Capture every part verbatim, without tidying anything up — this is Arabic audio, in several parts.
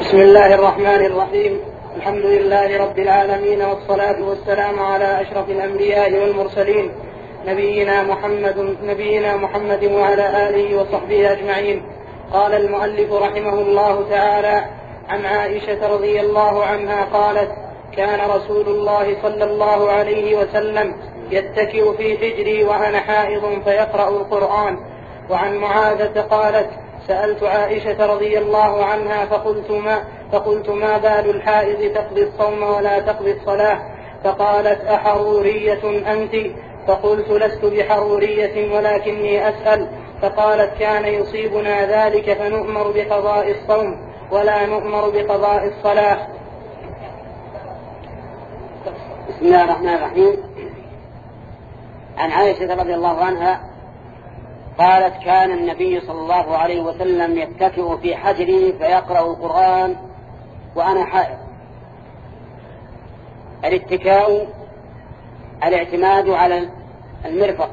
بسم الله الرحمن الرحيم. الحمد لله رب العالمين، والصلاة والسلام على أشرف الأنبياء والمرسلين، نبينا محمد, نبينا محمد وعلى آله وصحبه أجمعين. قال المؤلف رحمه الله تعالى: عن عائشة رضي الله عنها قالت: كان رسول الله صلى الله عليه وسلم يتكئ في حجري وأنا حائض فيقرأ القرآن. وعن معاذة قالت: سألت عائشة رضي الله عنها فقلت ما, فقلت ما بال الحائض تقضي الصوم ولا تقضي الصلاة؟ فقالت: أحرورية أنت؟ فقلت: لست بحرورية ولكني أسأل. فقالت: كان يصيبنا ذلك فنؤمر بقضاء الصوم ولا نؤمر بقضاء الصلاة. بسم الله الرحمن الرحيم. عن عائشة رضي الله عنها قالت: كان النبي صلى الله عليه وسلم يتكئ في حجري فيقرأ القرآن وأنا حائض. الاتكاء الاعتماد على المرفق،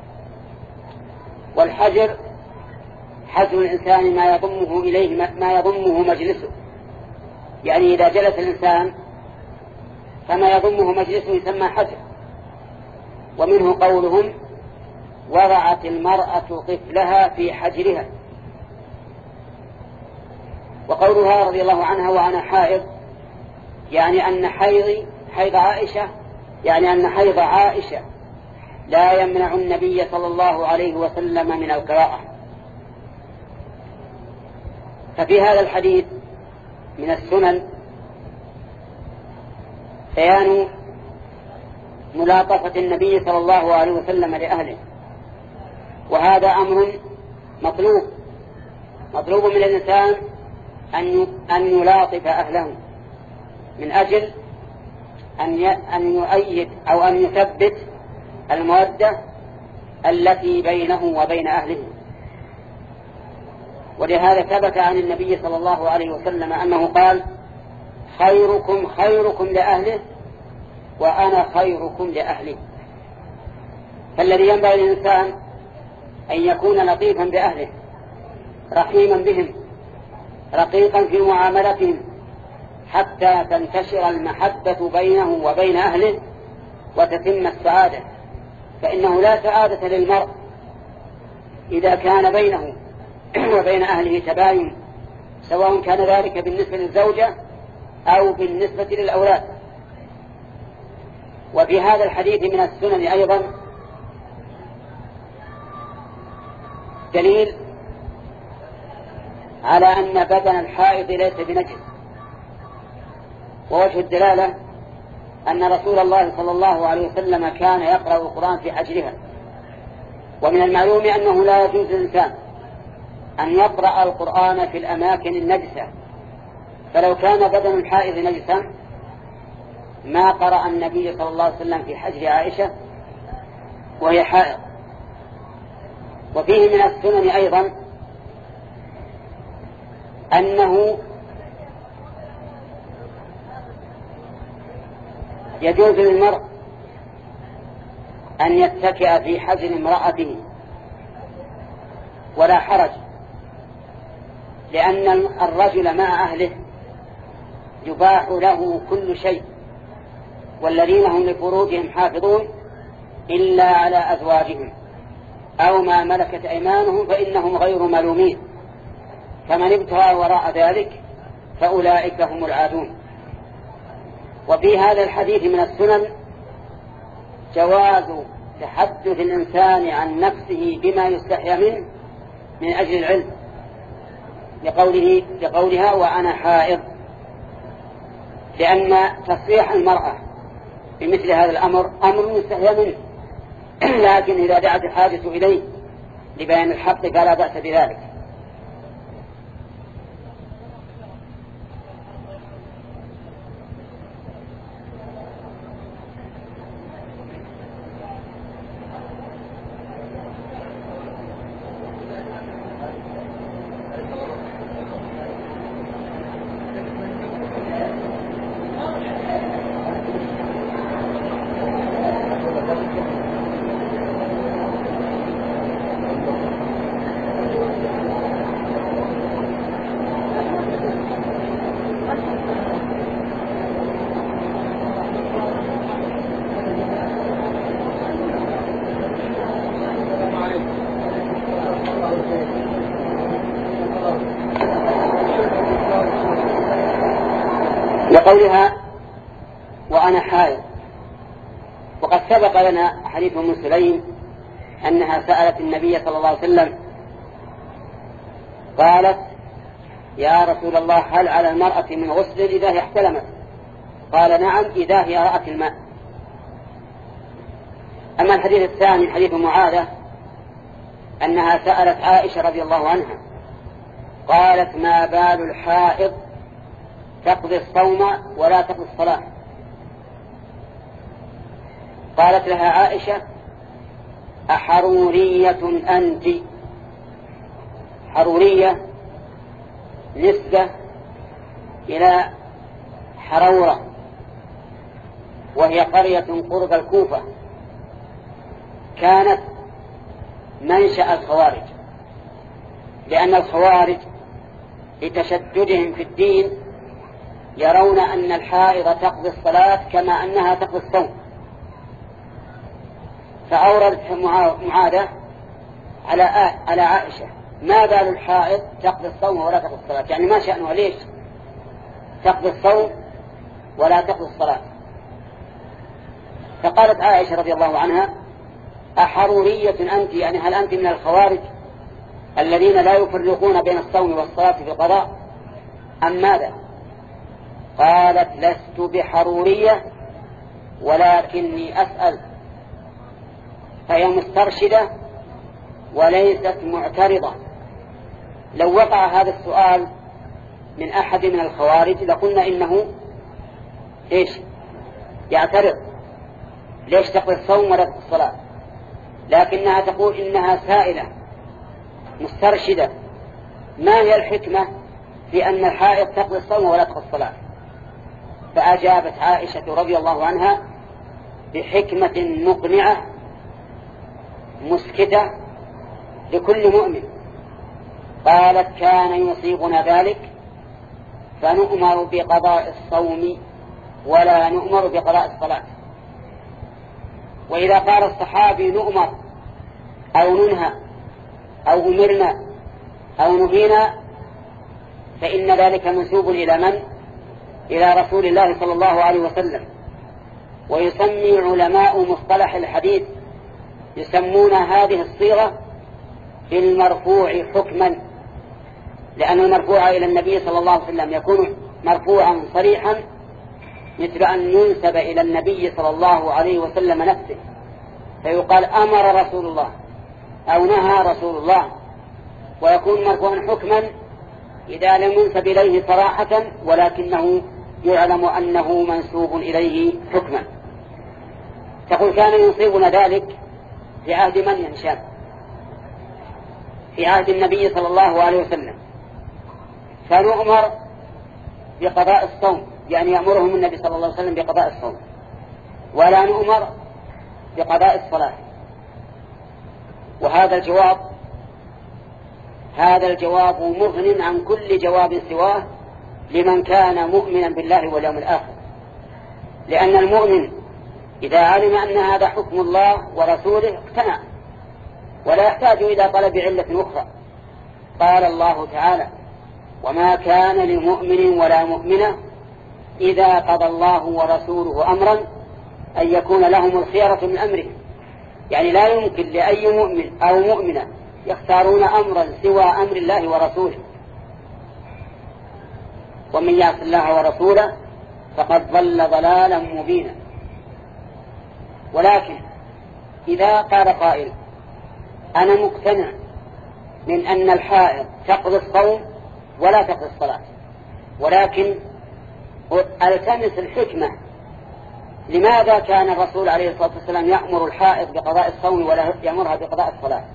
والحجر حجر الإنسان ما يضمه إليه ما يضمه مجلسه، يعني إذا جلس الإنسان فما يضمه مجلسه يسمى حجر. ومنه قولهم: وضعت المرأة طفلها في حجرها. وقولها رضي الله عنها وأنا حائض يعني أن حيض حيض عائشة يعني أن حيض عائشة لا يمنع النبي صلى الله عليه وسلم من القراءة. ففي هذا الحديث من السنن بيان ملاطفة النبي صلى الله عليه وسلم لأهله، وهذا أمر مطلوب مطلوب من الإنسان أن يلاطف أهله من أجل أن يؤيد أو أن يثبت المودة التي بينه وبين أهله. ولهذا ثبت عن النبي صلى الله عليه وسلم أنه قال: خيركم خيركم لأهله وأنا خيركم لأهلي. فالذي ينبغي للإنسان أن يكون لطيفا بأهله، رحيما بهم، رقيقا في معاملتهم، حتى تنتشر المحبة بينه وبين أهله وتتم السعادة. فإنه لا سعادة للمرء إذا كان بينه وبين أهله تباين، سواء كان ذلك بالنسبة للزوجة أو بالنسبة للأولاد. وفي هذا الحديث من السنن أيضا دليل على أن بدن الحائض ليس بنجس. ووجه الدلالة أن رسول الله صلى الله عليه وسلم كان يقرأ القرآن في حجرها. ومن المعلوم أنه لا يجوز للإنسان أن يقرأ القرآن في الأماكن النجسة، فلو كان بدن الحائض نجسا ما قرأ النبي صلى الله عليه وسلم في حجر عائشة وهي حائض. وفيه من السنن أيضا أنه يجوز للمرء أن يتكئ في حجر امرأته ولا حرج، لأن الرجل مع أهله يباح له كل شيء، والذين هم لفروجهم حافظون إلا على أزواجهم أو ما ملكت أيمانهم فإنهم غير ملومين، فمن ابتغى وراء ذلك فأولئك هم العادون. وفي هذا الحديث من السنن جواز تحدث الإنسان عن نفسه بما يستحيا منه من أجل العلم، لقوله لقولها وأنا حائض، لأن تصريح المرأة بمثل هذا الأمر أمر يستحيا منه، لكن إذا دعت الحاجة إليه لبيان الحق فلا بأس بذلك. وقولها وأنا حائض، وقد سبق لنا حديث أم سليم أنها سألت النبي صلى الله عليه وسلم قالت يا رسول الله هل على المرأة من غسل إذا هي احتلمت؟ قال نعم إذا هي رأت الماء. أما الحديث الثاني حديث معاذة أنها سألت عائشة رضي الله عنها قالت ما بال الحائض تقضي الصوم ولا تقضي الصلاة؟ قالت لها عائشة أحرورية أنت؟ حرورية نسبة إلى حرورة، وهي قرية قرب الكوفة كانت منشأ الخوارج، لأن الخوارج لتشددهم في الدين يرون أن الحائض تقضي الصلاة كما أنها تقضي الصوم، فأوردت معاذة على على عائشة ما بال الحائض تقضي الصوم ولا تقضي الصلاة، يعني ما شأنها ليش تقضي الصوم ولا تقضي الصلاة؟ فقالت عائشة رضي الله عنها أحرورية أنت؟ يعني هل أنت من الخوارج الذين لا يفرقون بين الصوم والصلاة في القضاء أم ماذا؟ قالت لست بحرورية ولكني أسأل، فهي مسترشدة وليست معترضة. لو وقع هذا السؤال من أحد من الخوارج لقلنا إنه إيش يعترض، ليش تقضي الصوم ولا تقضي الصلاة؟ لكنها تقول إنها سائلة مسترشدة ما هي الحكمة في أن الحائض تقضي الصوم ولا تقضي الصلاة؟ فأجابت عائشة رضي الله عنها بحكمة مقنعة مسكتة لكل مؤمن. قالت كان يصيبنا ذلك فنؤمر بقضاء الصوم ولا نؤمر بقضاء الصلاة. وإذا قال الصحابي نؤمر أو ننهى أو أمرنا أو نهينا فإن ذلك منسوب إلى من؟ إلى رسول الله صلى الله عليه وسلم. ويسمي علماء مصطلح الحديث يسمون هذه الصيغة بالمرفوع حكما، لأن المرفوع إلى النبي صلى الله عليه وسلم يكون مرفوعا صريحا مثل أن ينسب إلى النبي صلى الله عليه وسلم نفسه فيقال أمر رسول الله أو نهى رسول الله، ويكون مرفوعا حكما إذا لم ينسب إليه صراحة ولكنه يعلم أنه منسوب إليه حكما. تقول كان يصيبنا ذلك في عهد من يا هشام؟ في عهد النبي صلى الله عليه وسلم، فنؤمر بقضاء الصوم، يعني يأمرهم النبي صلى الله عليه وسلم بقضاء الصوم، ولا نؤمر بقضاء الصلاة. وهذا الجواب هذا الجواب مغن عن كل جواب سواه لمن كان مؤمنا بالله واليوم الآخر، لأن المؤمن إذا علم أن هذا حكم الله ورسوله اقتنع ولا يحتاج إلى طلب علة أخرى. قال الله تعالى وما كان لمؤمن ولا مؤمنة إذا قضى الله ورسوله أمرا أن يكون لهم الخيرة من أمره، يعني لا يمكن لأي مؤمن أو مؤمنة يختارون أمرا سوى أمر الله ورسوله. ومن يعص الله ورسوله فقد ضل ضلالا مبينا. ولكن إذا قال قائل أنا مقتنع من أن الحائض تقضي الصوم ولا تقضي الصلاة، ولكن ألتمس الحكمة لماذا كان الرسول عليه الصلاة والسلام يأمر الحائض بقضاء الصوم ولا يأمرها بقضاء الصلاة؟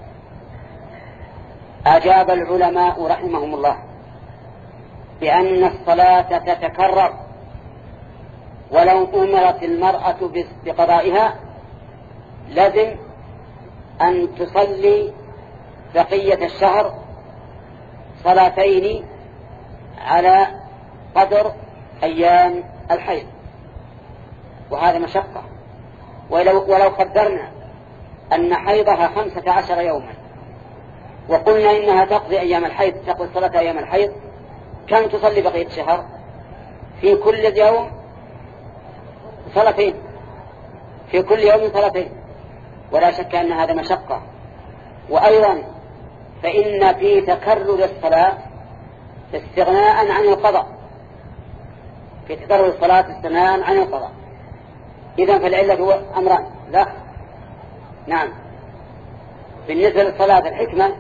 أجاب العلماء رحمهم الله بأن الصلاة تتكرر، ولو أمرت المرأة بقضائها لازم أن تصلي بقية الشهر صلاتين على قدر أيام الحيض، وهذا مشقة. ولو, ولو قدرنا أن حيضها خمسة عشر يوما وقلنا إنها تقضي أيام الحيض، تقضي صلاة أيام الحيض، كم تصلي بقية الشهر؟ في كل يوم صلاتين، في كل يوم صلاتين، ولا شك أن هذا مشقة. وأيضا فإن في تكرر الصلاة استغناء عن القضاء، في تكرر الصلاة استغناء عن القضاء. إذن فالعلة هو أمران. لا نعم. بالنسبة للصلاة الحكمة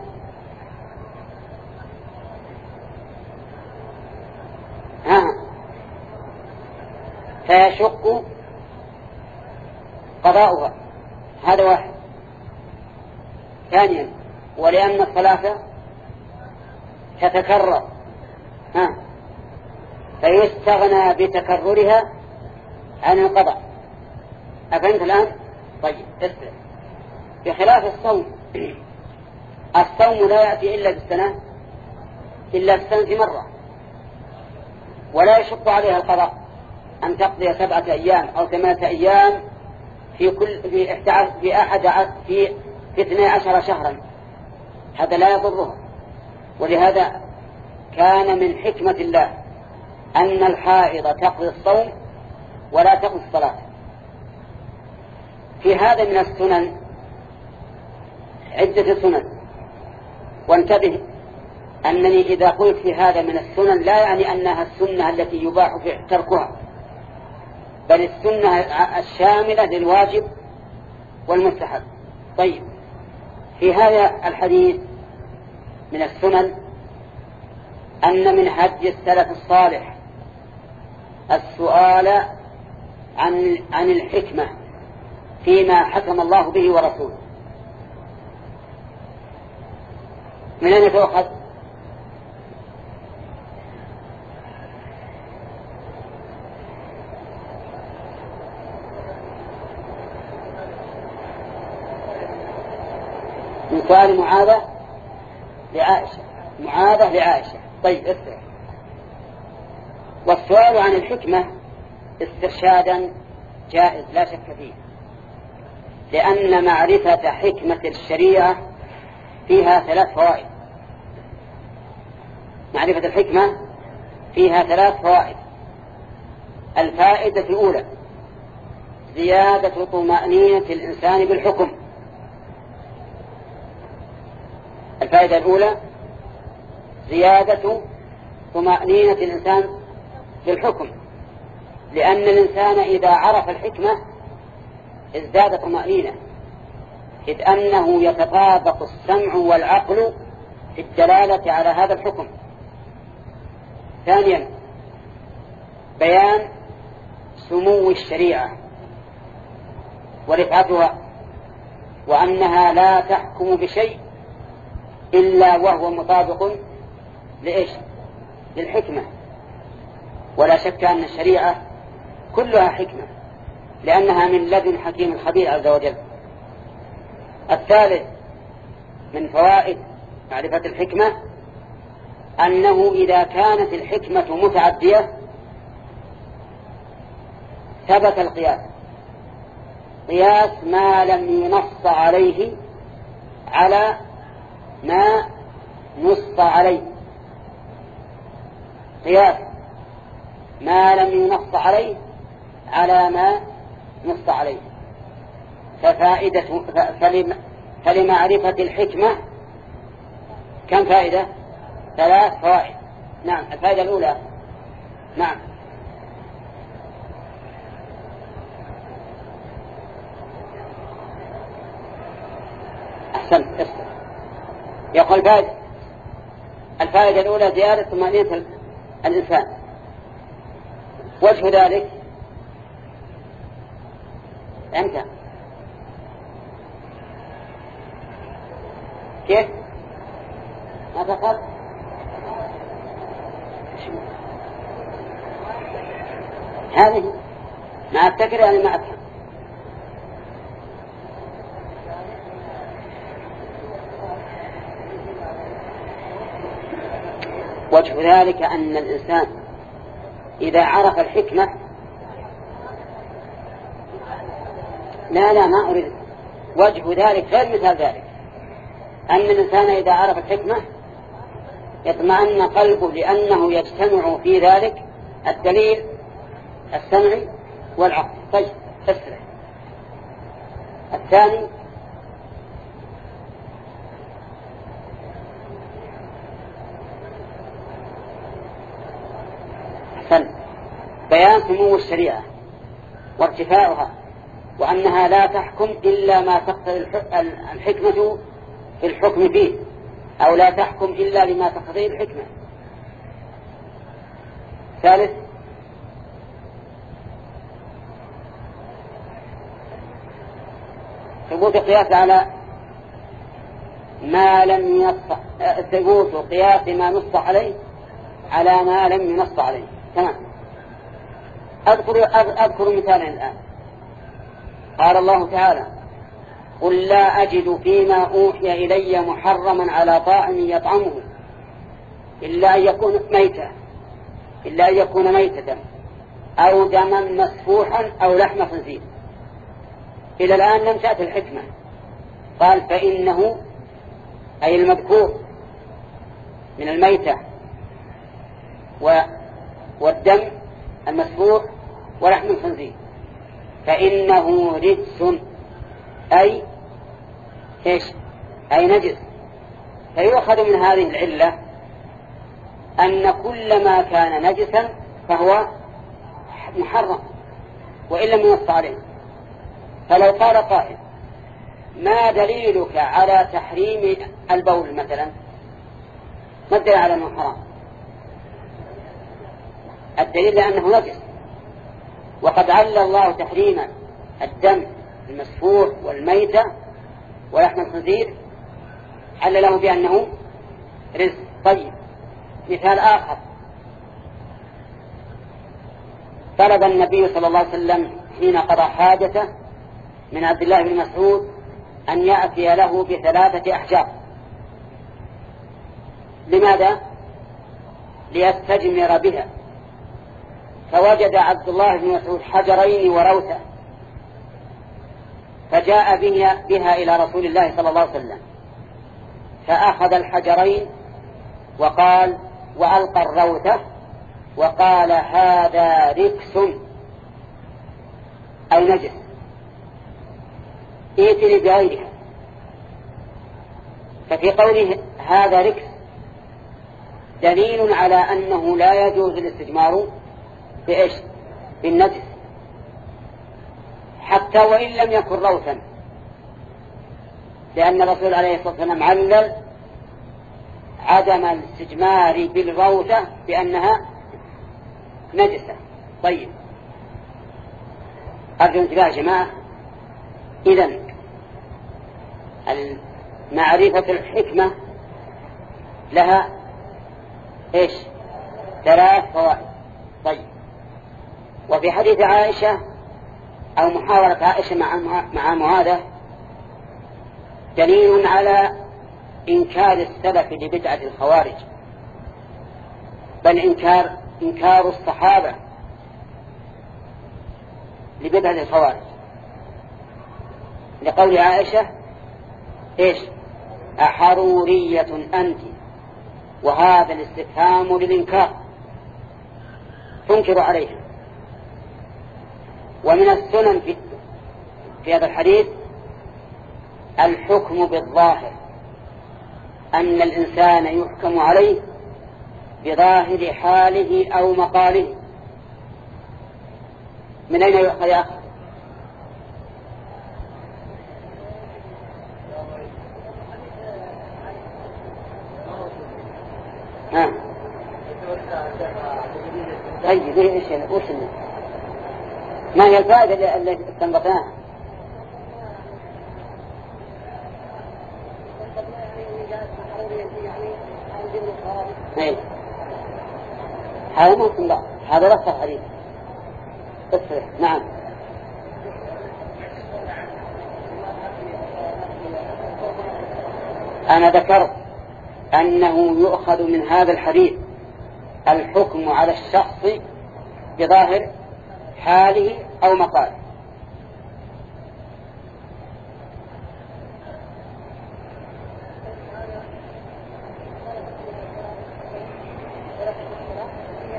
ها فيشق قضاؤها، هذا واحد. ثانيا ولأن الصلاة تتكرر ها فيستغنى بتكررها عن القضاء. أفهمت الآن؟ طيب اسمع. بخلاف الصوم، الصوم لا يأتي إلا بالسنة إلا بالسنة مرة، ولا يشق عليها القضاء أن تقضي سبعة أيام أو ثمانية أيام في كل في إحدى في أحد في في اثني عشر شهرا، هذا لا يضرها. ولهذا كان من حكمة الله أن الحائض تقضي الصوم ولا تقضي الصلاة. في هذا من السنن عدة سنن، وانتبه أنني إذا قلت في هذا من السنن لا يعني أنها السنة التي يباح في تركها، بل السنة الشاملة للواجب والمستحب. طيب في هذا الحديث من السنن أن من هدي السلف الصالح السؤال عن عن الحكمة فيما حكم الله به ورسوله. من أين تؤخذ؟ من سؤال معاذة لعائشة. معاذة لعائشة. طيب اسمع. والسؤال عن الحكمة استرشادا جائز لا شك فيه، لأن معرفة حكمة الشريعة فيها ثلاث فوائد. معرفة الحكمة فيها ثلاث فوائد. الفائدة الأولى زيادة طمأنينة الإنسان بالحكم. الفائدة الأولى زيادة طمأنينة الإنسان بالحكم، لأن الإنسان إذا عرف الحكمة ازداد طمأنينة، إذ أنه يتطابق السمع والعقل في الدلالة على هذا الحكم. ثانيا بيان سمو الشريعة ورفعتها، وأنها لا تحكم بشيء إلا وهو مطابق لإيش؟ للحكمة. ولا شك أن الشريعة كلها حكمة، لأنها من لدن حكيم الخبير عز وجل. الثالث من فوائد معرفة الحكمة أنه إذا كانت الحكمة متعدية ثبت القياس، قياس ما لم ينص عليه على ما نص عليه، قياس ما لم ينص عليه على ما نص عليه. ففائدة فلمعرفة الحكمة كم فائدة؟ ثلاث فوائد. نعم. الفائدة الأولى نعم أحسنت اسمع. يقول فائدة الفائدة الأولى زيادة طمأنينة الإنسان. وجه ذلك أنت كيف ما تقل هذه ما أفتكر يعني ما أفهم. وجه ذلك أن الإنسان إذا عرف الحكمة لا لا ما أريد. وجه ذلك غير مثال ذلك أن الإنسان إذا عرف الحكمة يطمئن قلبه، لأنه يجتمع في ذلك الدليل السمعي والعقل. طيب اسرع. الثاني أحسن بيان سمو الشريعة وارتفاعها، وأنها لا تحكم إلا ما تقتضي الحكمة في الحكم فيه، أو لا تحكم إلا لما تقتضيه الحكمة. ثالث ثبوت قياس على ما لم ينص، ثبوت قياس ما نص عليه على ما لم ينص عليه. تمام. أذكر, أذكر مثالا الآن. قال الله تعالى: قل لا أجد فيما أوحي إلي محرما على طاعم يطعمه إلا أن يكون ميتة إلا أن يكون ميتة أو دما مسفوحا أو لحم خنزير. إلى الآن لم تأتي الحكمة. قال: فإنه أي المذكور من الميتة والدم المسفوح ولحم الخنزير فإنه رجس، أي إيش؟ أي نجس. فيؤخذ من هذه العلة أن كل ما كان نجسا فهو محرم وإن لم ينص عليه. فلو قال قائل: ما دليلك على تحريم البول مثلا؟ ما الدليل على أنه حرام؟ الدليل لأنه نجس، وقد علّ الله تحريم الدم المسفوح والميتة ولحم الخنزير علّ له بأنه رزق. طيب مثال آخر: طلب النبي صلى الله عليه وسلم حين قضى حاجته من عبد الله بن مسعود أن يأتي له بثلاثة أحجار. لماذا؟ ليستجمر بها. فوجد عبد الله بن مسعود حجرين وروثة، فجاء بها, بها إلى رسول الله صلى الله عليه وسلم، فأخذ الحجرين وقال وألقى الروثة وقال: هذا ركس أي نجس، ائتني بغيرها. ففي قوله هذا ركس دليل على أنه لا يجوز الاستجمار بإيش؟ بالنجس، حتى وإن لم يكن روثا، لأن الرسول عليه الصلاة والسلام علل عدم الاستجمار بالروثة بأنها نجسة. طيب أرجو انتباه يا جماعة. إذن معرفة الحكمة لها إيش؟ ثلاث فوائد. طيب، وفي حديث عائشة أو محاورة عائشة مع مع معاذة دليل على إنكار السلف لبدعة الخوارج، بل إنكار إنكار الصحابة لبدعة الخوارج، لقول عائشة: إيش؟ أحرورية أنت؟ وهذا الاستفهام للإنكار، تنكر عليها. ومن السنن في, في هذا الحديث الحكم بالظاهر، أن الإنسان يحكم عليه بظاهر حاله أو مقاله. من أين يؤخذ يا أخي؟ ها. طيب ايش وش ما هي الفائدة التي استنبطناها؟ ايه هذا مو استنباط، هذا لفظ حديث تصريح. نعم. أنا ذكرت أنه يؤخذ من هذا الحديث الحكم على الشخص بظاهر حاله أو مقاله.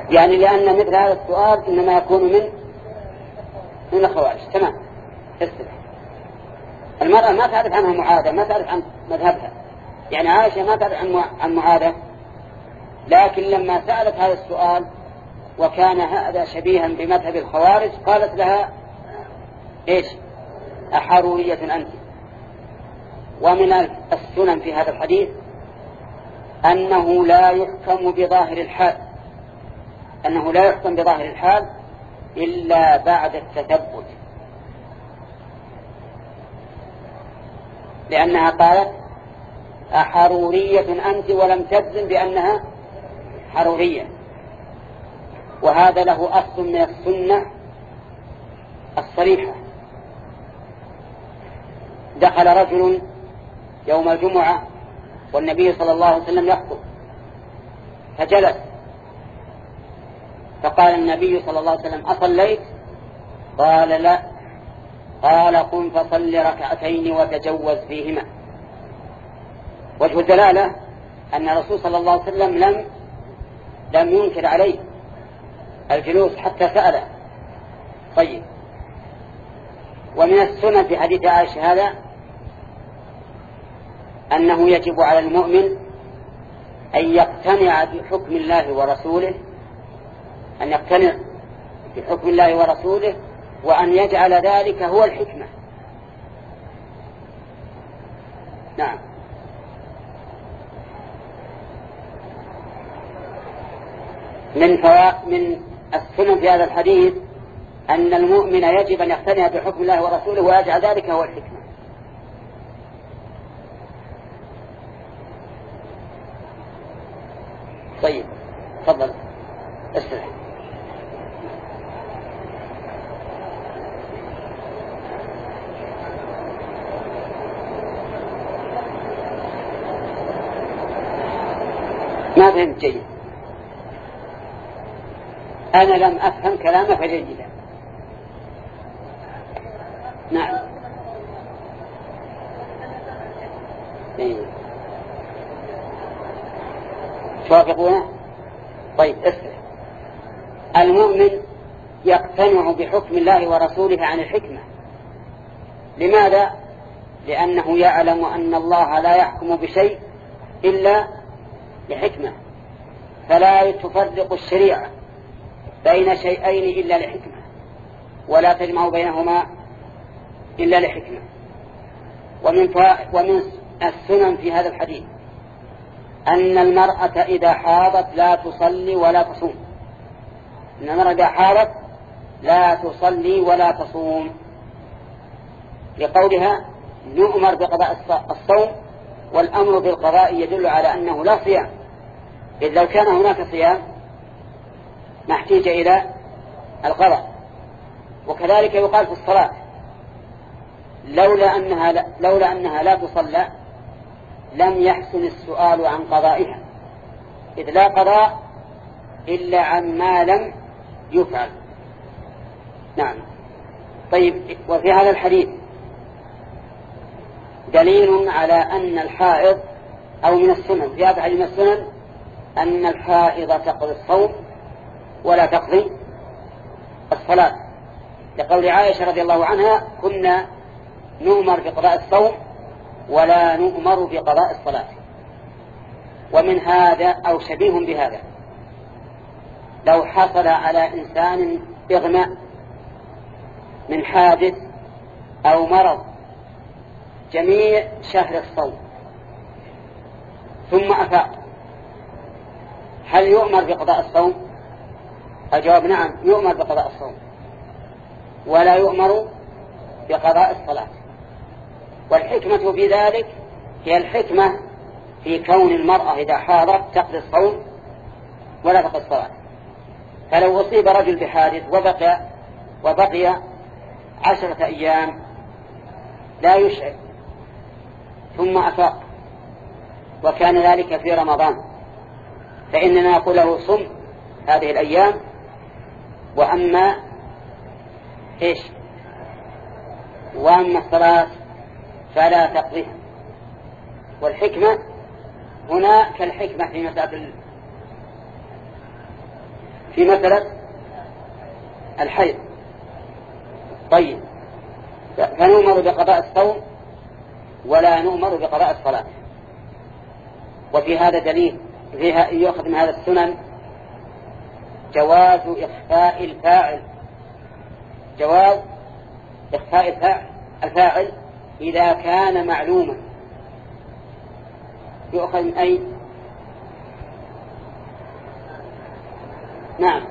يعني لأن مثل هذا السؤال إنما يكون من من الخوارج. تمام. استمع. المرأة ما تعرف عنها معاذة، ما تعرف عن مذهبها، يعني عائشة ما تعرف عن عن معاذة، لكن لما سألت هذا السؤال وكان هذا شبيها بمذهب الخوارج قالت لها إيش؟ أحرورية أنت. ومن السنن في هذا الحديث أنه لا يحكم بظاهر الحال، أنه لا يحكم بظاهر الحال إلا بعد التثبت، لأنها قالت أحرورية أنت ولم تجزم بأنها حرورية، وهذا له أصل من السنة الصريحة. دخل رجل يوم الجمعة والنبي صلى الله عليه وسلم يخطب فجلس، فقال النبي صلى الله عليه وسلم أصليت؟ قال لا. قال قم فصل ركعتين وتجوز فيهما. وجه الدلالة أن الرسول صلى الله عليه وسلم لم لم ينكر عليه الجلوس حتى سأله. طيب. ومن السنة في حديث عائشة هذا أنه يجب على المؤمن أن يقتنع بحكم الله ورسوله، أن يقتنع بحكم الله ورسوله وأن يجعل ذلك هو الحكمة. نعم. من فوا... من السنن في هذا الحديث أن المؤمن يجب أن يقتنع بحكم الله ورسوله ويجعل ذلك هو الحكمة. طيب تفضل اسمع. ما فهمت جيد. أنا لم أفهم كلامك جيدا. نعم. إيه. توافقونه؟ طيب اسمع. المؤمن يقتنع بحكم الله ورسوله عن الحكمة. لماذا؟ لأنه يعلم أن الله لا يحكم بشيء إلا لحكمة، فلا تفرق الشريعة بين شيئين إلا لحكمة، ولا تجمع بينهما إلا لحكمة. ومن, ومن السنن في هذا الحديث أن المرأة إذا حاضت لا تصلي ولا تصوم. أن المرأة إذا حاضت لا تصلي ولا تصوم، لقولها نؤمر بقضاء الصوم، والأمر بالقضاء يدل على أنه لا صيام، إذ لو كان هناك صيام ما احتاج إلى القضاء. وكذلك يقال في الصلاة لولا أنها لا, لولا أنها لا تصلى لم يحسن السؤال عن قضائها، إذ لا قضاء إلا عن ما لم يفعل. نعم. طيب. وفي هذا الحديث دليل على أن الحائض، أو من السنن في هذا الحديث من السنن أن الحائض تقضي الصوم ولا تقضي الصلاة، لقول عائشة رضي الله عنها كنا نؤمر بقضاء الصوم ولا نؤمر بقضاء الصلاة. ومن هذا أو شبيه بهذا لو حصل على إنسان إغماء من حادث أو مرض جميع شهر الصوم ثم أفاق، هل يؤمر بقضاء الصوم؟ الجواب نعم، يؤمر بقضاء الصوم ولا يؤمر بقضاء الصلاة. والحكمة في ذلك هي الحكمة في كون المرأة إذا حاضت تقضي الصوم ولا تقضي الصلاة. فلو أصيب رجل بحادث وبقي وبقي عشرة أيام لا يشعر ثم أفاق وكان ذلك في رمضان، فإننا نقول له صم هذه الأيام، وأما إيش وأما الصلاة فلا تقضيها. والحكمة هنا كالحكمة في مسألة في مسألة الحيض. طيب، فنؤمر بقضاء الصوم ولا نؤمر بقضاء الصلاة. وفي هذا دليل فيها يؤخذ من هذا السنن جواز إخفاء الفاعل جواز إخفاء الفاعل إذا كان معلوما. يؤخذ من أي؟ نعم،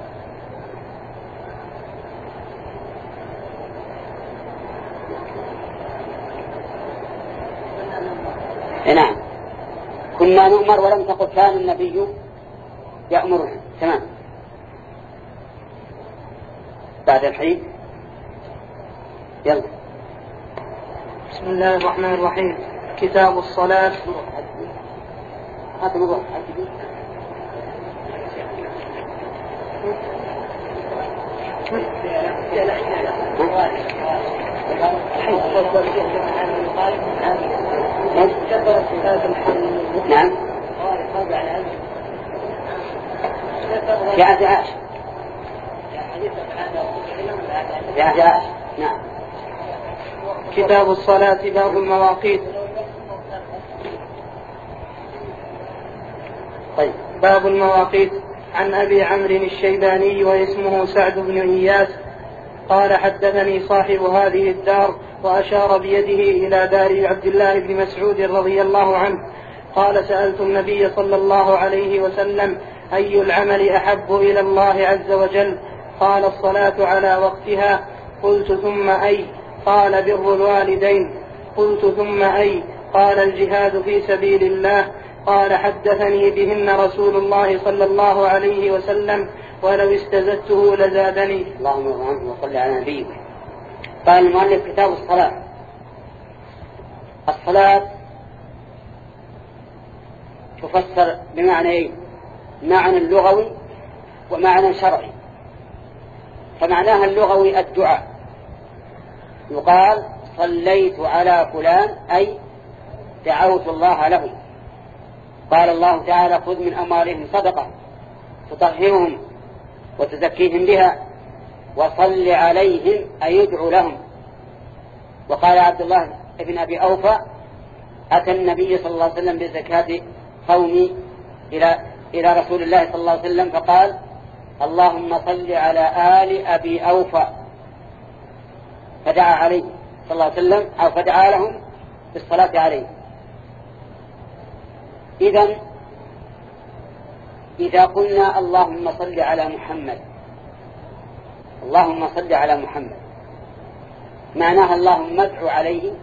نعم، كنا نؤمر ولم تقل كان النبي يأمرنا. تمام. بعد الحديث يلا. بسم الله الرحمن الرحيم. كتاب الصلاة. هذا موضوع نعم. في عهد عائشة. في عهد عائشة. نعم. كتاب الصلاة. باب المواقيت. طيب. باب المواقيت. عن أبي عمرو الشيباني واسمه سعد بن إياس قال حدثني صاحب هذه الدار، وأشار بيده إلى دار عبد الله بن مسعود رضي الله عنه قال سألت النبي صلى الله عليه وسلم أي العمل أحب إلى الله عز وجل؟ قال الصلاة على وقتها. قلت ثم أي؟ قال بر الوالدين. قلت ثم أي؟ قال الجهاد في سبيل الله. قال حدثني بهن رسول الله صلى الله عليه وسلم ولو استزدته لزادني. اللهم ارحمه وصل على نبيك. قال المؤلف كتاب الصلاة. الصلاة تفسر بمعنى معنى اللغوي ومعنى شرعي. فمعناها اللغوي الدعاء، يقال صليت على فلان أي دعوت الله له. قال الله تعالى خذ من أموالهم صدقة تطهرهم وتزكيهم بها وصل عليهم أي ادعو لهم. وقال عبد الله بن أبي أوفى أتى النبي صلى الله عليه وسلم بزكاة قومي إلى إلى رسول الله صلى الله عليه وسلم فقال اللهم صل على آل أبي أوفى، فدعا عليه صلى الله عليه وسلم أو فدعا لهم بالصلاة عليه. إذن إذا قلنا اللهم صل على محمد، اللهم صل على محمد معناها اللهم ادعو عليه؟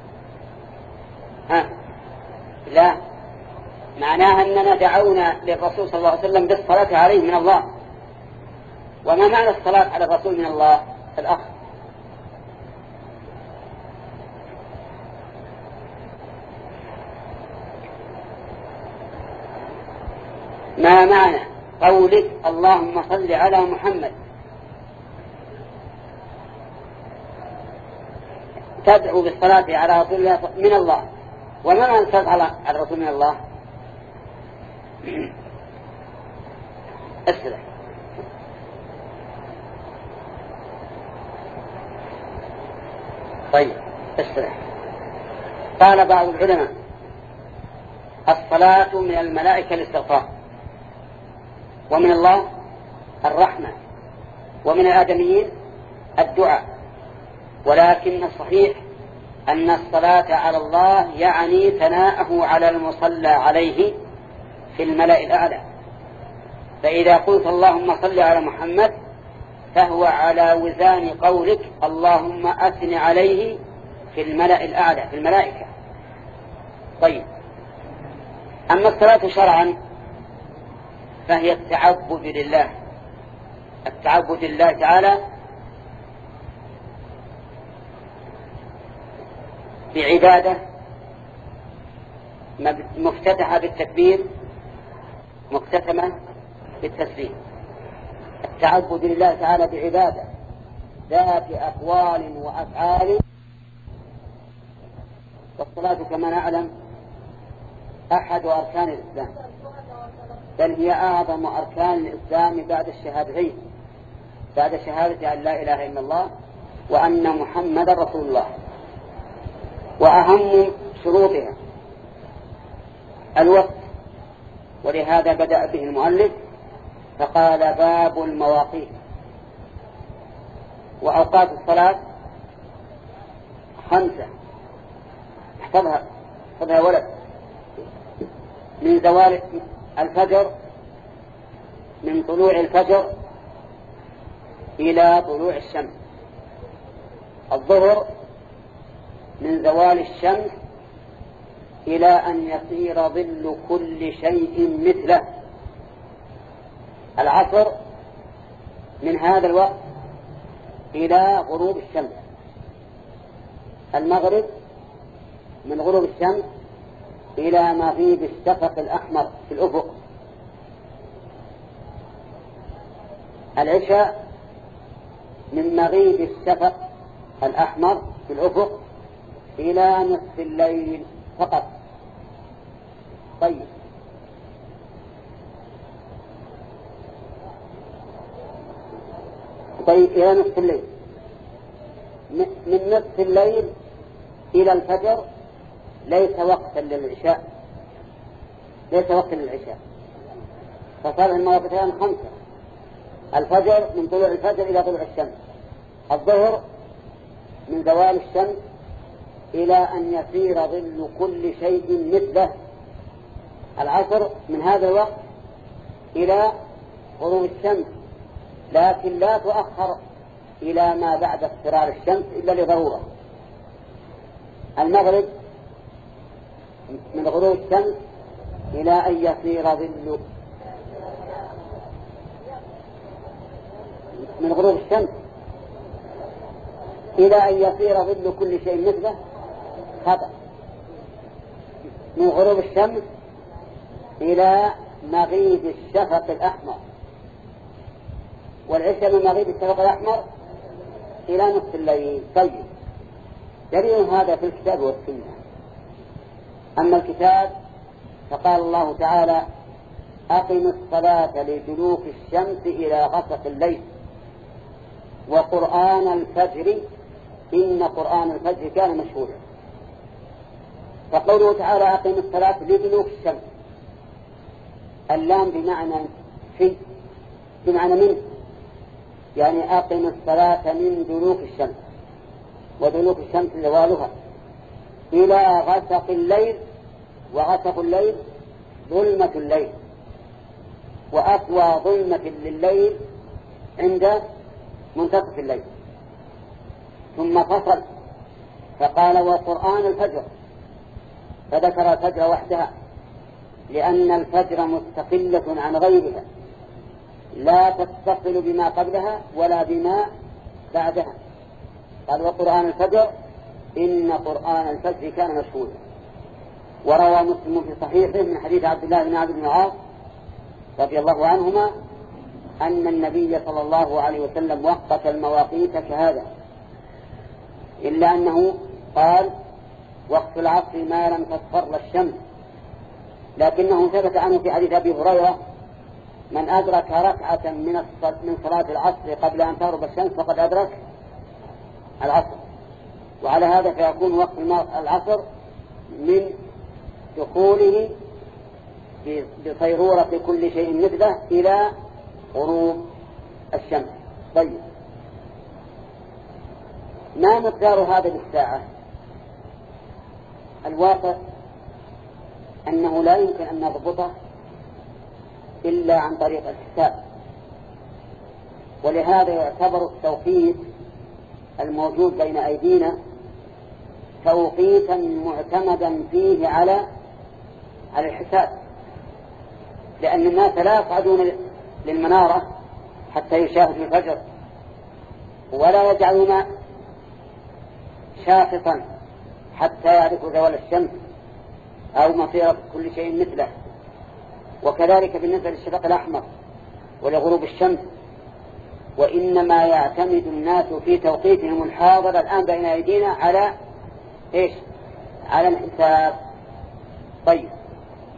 ها لا، معناها أننا دعونا للرسول صلى الله عليه وسلم بالصلاة عليه من الله. وما معنى الصلاة على الرسول من الله الأخ؟ ما معنى قولك اللهم صل على محمد؟ تدعو بالصلاة على رسول الله من الله. وما معنى الصلاة على الرسول من الله؟ اسرع. طيب اسرع. قال بعض العلماء الصلاة من الملائكة الاستغفار، ومن الله الرحمة، ومن الآدميين الدعاء. ولكن الصحيح أن الصلاة على الله يعني ثناءه على المصلى عليه في الملأ الأعلى. فإذا قلت اللهم صل على محمد فهو على وزان قولك اللهم أثن عليه في الملأ الأعلى في الملائكة. طيب، أما الصلاة شرعا فهي التعبد لله، التعبد لله تعالى بعبادة مفتتحة بالتكبير مختتمة بالتسليم. التعبد لله تعالى بعبادة ذات أقوال وأفعال. والصلاة كما نعلم أحد أركان الإسلام، بل هي أعظم أركان الإسلام بعد الشهادتين، بعد شهادة أن لا إله إلا الله وأن محمد رسول الله. وأهم شروطها الوقت، ولهذا بدأ به المؤلف فقال باب المواقيت. وأوقات الصلاة خمسة، احفظها احفظها ولد: من زوال الفجر، من طلوع الفجر إلى طلوع الشمس. الظهر من زوال الشمس إلى أن يصير ظل كل شيء مثله. العصر من هذا الوقت إلى غروب الشمس. المغرب من غروب الشمس إلى مغيب الشفق الأحمر في الأفق. العشاء من مغيب الشفق الأحمر في الأفق إلى نصف الليل فقط. طيب، طيب إلى نصف الليل، من نصف الليل إلى الفجر ليس وقتا للعشاء، ليس وقتا للعشاء، فصار المواقيتان خمسة: الفجر من طلوع الفجر إلى طلوع الشمس، الظهر من زوال الشمس إلى أن يصير ظل كل شيء مثله، العصر من هذا الوقت إلى غروب الشمس، لكن لا تؤخر إلى ما بعد اصفرار الشمس إلا لضرورة. المغرب من غروب الشمس إلى أن يصير ظل من غروب الشمس إلى أن يصير ظل كل شيء مثله خطأ. من غروب الشمس إلى مغيب الشفق الأحمر، والعشاء من مغيب الشفق الأحمر إلى نصف الليل. طيب، دليل هذا في الكتاب والسنة. أما الكتاب فقال الله تعالى: أقم الصلاة لدلوك الشمس إلى غسق الليل وقرآن الفجر إن قرآن الفجر كان مشهودا. فقوله تعالى أقم الصلاة لدلوك الشمس، اللام بمعنى في بمعنى من، يعني أقم الصلاة من دلوك الشمس، ودلوك الشمس زوالها، إلى غسق الليل. وغسق الليل ظلمة الليل، وأقوى ظلمة لليل عند منتصف الليل. ثم فصل فقال: وقرآن الفجر، فذكر الفجر وحدها لأن الفجر مستقلة عن غيرها، لا تتصل بما قبلها ولا بما بعدها. قال: وقرآن الفجر إن قرآن الفجر كان مشهودا. وروى مسلم في صحيحه من حديث عبد الله بن عبد العاص رضي الله عنهما أن النبي صلى الله عليه وسلم وقت المواقيت كهذا، إلا أنه قال: وقت العصر ما لم تصفر الشمس. لكنه ثبت عنه في حديث أبي هريرة: من أدرك ركعة من من صلاة العصر قبل أن تغرب الشمس فقد أدرك العصر. وعلى هذا فيكون وقت العصر من دخوله بصيرورة كل شيء مثله إلى غروب الشمس. طيب، ما مقدار هذا بالساعة؟ الواقع أنه لا يمكن أن نضبطه إلا عن طريق الحساب، ولهذا يعتبر التوقيت الموجود بين أيدينا توقيتا معتمدا فيه على على الحساب، لأن الناس لا يصعدون للمنارة حتى يشاهدوا الفجر، ولا يجعلون شاخصا حتى يعرفوا زوال الشمس أو مصير كل شيء مثله. وكذلك بالنسبة للشفق الأحمر ولغروب الشمس. وإنما يعتمد الناس في توقيتهم الحاضر الآن بين أيدينا على إيش؟ على الحساب. طيب،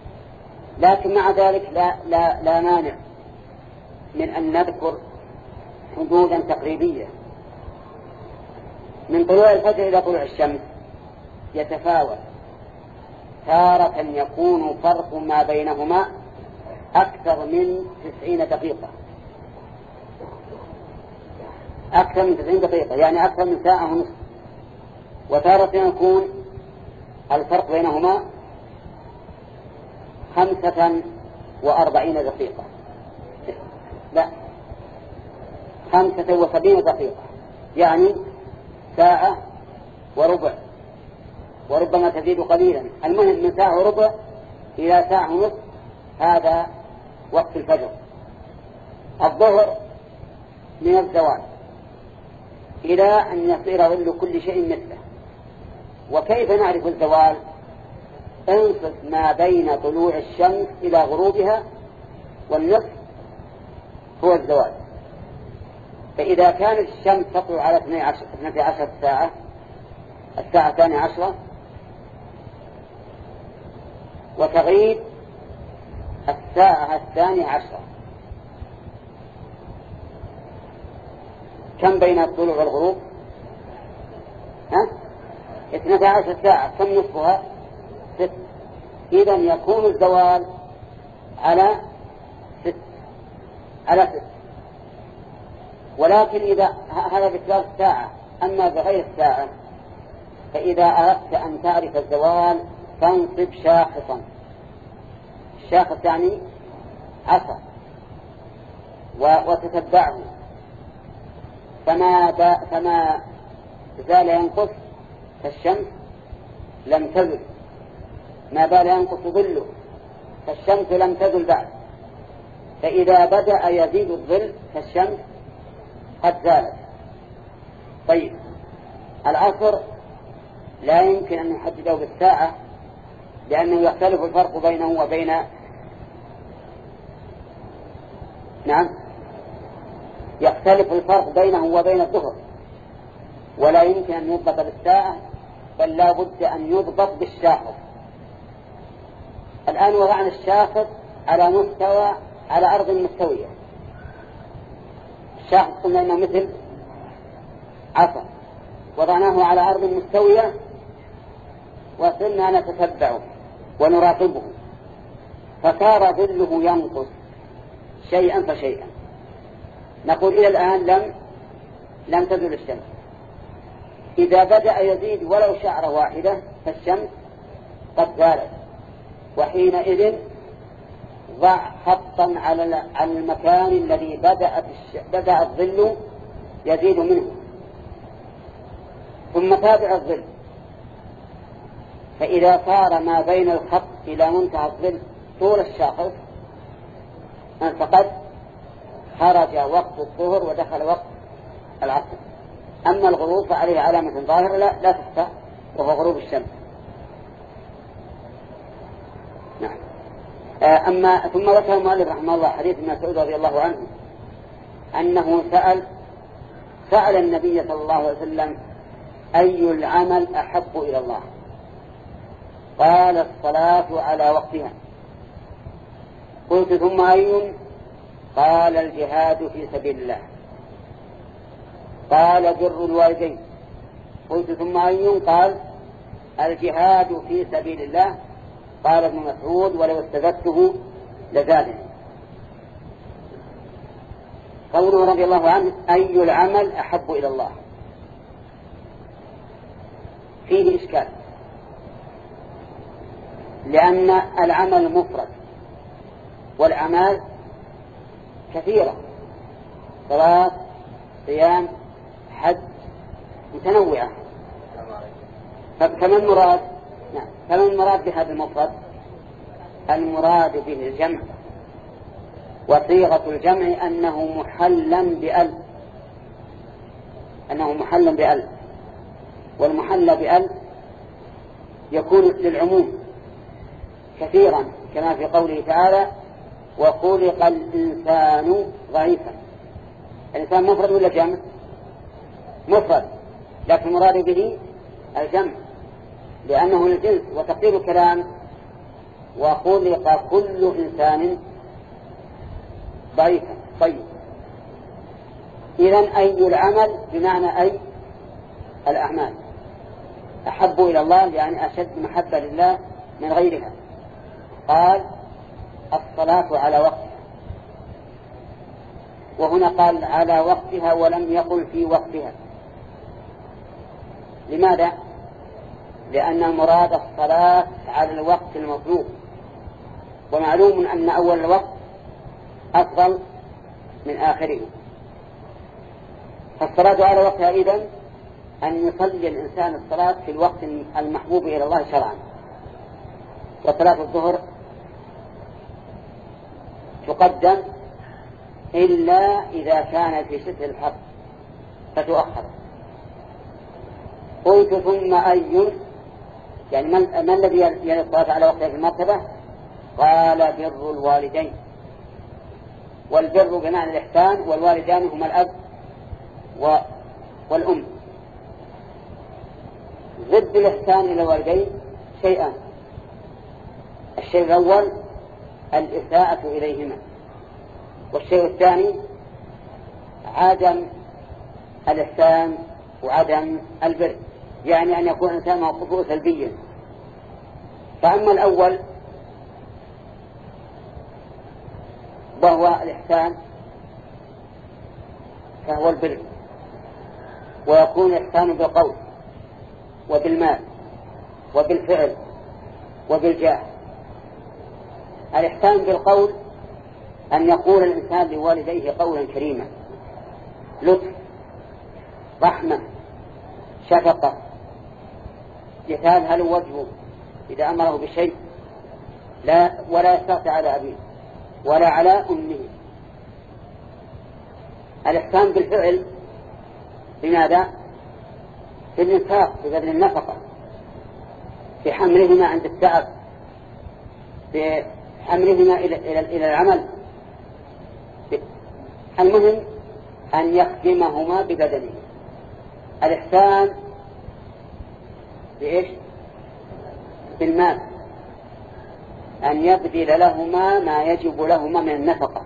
لكن مع ذلك لا, لا, لا مانع من أن نذكر حدودا تقريبية. من طلوع الفجر إلى طلوع الشمس يتفاوت، تارة يكون فرق ما بينهما أكثر من تسعين دقيقة، أكثر من تسعين دقيقة يعني أكثر من ساعة ونصف، وتارة يكون الفرق بينهما خمسة وأربعين دقيقة، لا خمسة وسبعين دقيقة، يعني ساعة وربع، وربما تزيد قليلا. المهم من ساعة وربع إلى ساعة ونصف هذا وقت الفجر. الظهر من الزوال إلى أن يصير ظل كل شيء مثله. وكيف نعرف الزوال؟ انصف ما بين طلوع الشمس إلى غروبها والنصف هو الزوال. فإذا كانت الشمس تطلع على اثنتي عشر ساعة، الساعة الثانية عشرة، وتغيب الساعة الثانية عشرة، كم بين الطلوع والغروب؟ ها؟ اثنتي عشر ساعة، كم نصفها؟ ست. إذا يكون الزوال على ست على ست. ولكن إذا هذا بثلاث ساعة. أما بغير الساعة فإذا أردت أن تعرف الزوال فانصب شاخصا. الشاخص يعني عصا، وتتبعه، فما, فما زال ينقص فالشمس لم تزل، ما بال ينقص ظله فالشمس لم تزل بعد. فإذا بدأ يزيد الظل فالشمس قد زالت. طيب العصر لا يمكن أن نحدده بالساعة، لأنه يختلف الفرق بينه وبين نعم يختلف الفرق بينه وبين الظهر، ولا يمكن أن يضبط بالساعة، بل لا بد أن يضبط بالشاخص. الآن وضعنا الشاخص على مستوى على أرض مستوية. الشاخص قلنا إنه مثل عصا، وضعناه على أرض مستوية وصرنا نتتبعه ونراقبه، فصار ظله ينقص شيئا فشيئا. نقول إلى الآن لم لم تزل الشمس. إذا بدأ يزيد ولو شعرة واحدة فالشمس قد زالت، وحينئذ ضع خطا على المكان الذي بدأت بدأ الظل يزيد منه، ثم تابع الظل. فإذا صار ما بين الخط إلى منتهى الظل طول الشاخص فقد خرج وقت الظهر ودخل وقت العصر. أما الغروب فعليه علامة ظاهرة لا, لا تخفى، وهو غروب الشمس. نعم. أما ثم ذكر المؤلف رحمه الله حديث ابن مسعود رضي الله عنه أنه سأل سأل النبي صلى الله عليه وسلم أي العمل أحب إلى الله؟ قال الصلاة على وقتها. قلت ثم أي؟ قال الجهاد في سبيل الله. قال بر الوالدين. قلت ثم أي؟ قال الجهاد في سبيل الله. قال ابن مسعود ولو استزدته لزادني. قوله رضي الله عنه أي العمل أحب إلى الله فيه إشكال، لأن العمل مفرد والأعمال كثيرة، صلاة، صيام، حج، متنوعة. فكما المراد نعم كما المراد بهذا المفرد المراد به الجمع، وصيغة الجمع أنه محلا بأل أنه محلا بأل والمحل بأل يكون للعموم كثيرا، كما في قوله تعالى وخلق الإنسان ضعيفا. الإنسان مفرد ولا جمع؟ مفرد، لكن مراد به الجمع لأنه للجنس. وتقدير الكلام وخلق كل إنسان ضعيفا. طيب، إذن أي العمل بمعنى أي الأعمال أحب إلى الله، يعني أشد محبة لله من غيرها. قال الصلاة على وقتها، وهنا قال على وقتها ولم يقل في وقتها. لماذا؟ لأن المراد الصلاة على الوقت المطلوب، ومعلوم أن أول الوقت أفضل من آخره. فالصلاة على وقتها إذن أن يصلي الإنسان الصلاة في الوقت المحبوب إلى الله شرعا. وصلاة الظهر تقدم إلا إذا كان في شتى الحر فتؤخر. قلت ثم أي، يعني ما الذي يلي الصلاة على وقتها في المرتبة؟ قال بر الوالدين. والبر بمعنى الإحسان، والوالدان هما الأب والأم. ضد الإحسان إلى الوالدين شيئان: الشيء الأول الإساءة إليهما، والشيء الثاني عدم الإحسان وعدم البر، يعني أن يكون الإنسان موقفه سلبيا. فأما الأول وهو الإحسان فهو البر، ويكون الإحسان بالقول وبالمال وبالفعل وبالجاه. الإحسان بالقول أن يقول الإنسان لوالديه قولا كريما، لطف، رحمة، شفقة، يتهاب له وجهه إذا أمره بشيء، لا ولا يستغطي على أبيه ولا على أمه. الإحسان بالفعل بماذا؟ في الإنفاق، في بذل النفقة، في حملهما عند التعب، في حملهما إلى, إلى, إلى العمل. المهم أن يخدمهما ببدنه. الإحسان بإيش؟ بالمال، أن يبذل لهما ما يجب لهما من النفقة.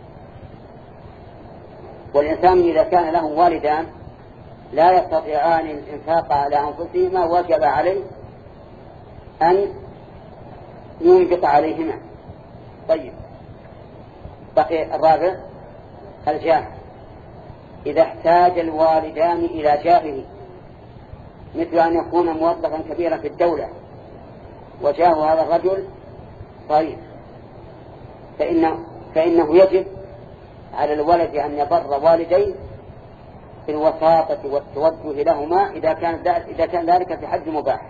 والإنسان إذا كان له والدان لا يستطيعان الإنفاق على أنفسهما وجب عليه أن ينفق عليهما. طيب، بقي الرابع الجاه. إذا احتاج الوالدان إلى جاهه، مثل أن يكون موظفا كبيرا في الدولة وجاه هذا الرجل ضعيف، فإنه, فإنه يجب على الولد أن يبر والديه بالوساطة والتوجه لهما إذا كان إذا كان ذلك في حد مباح.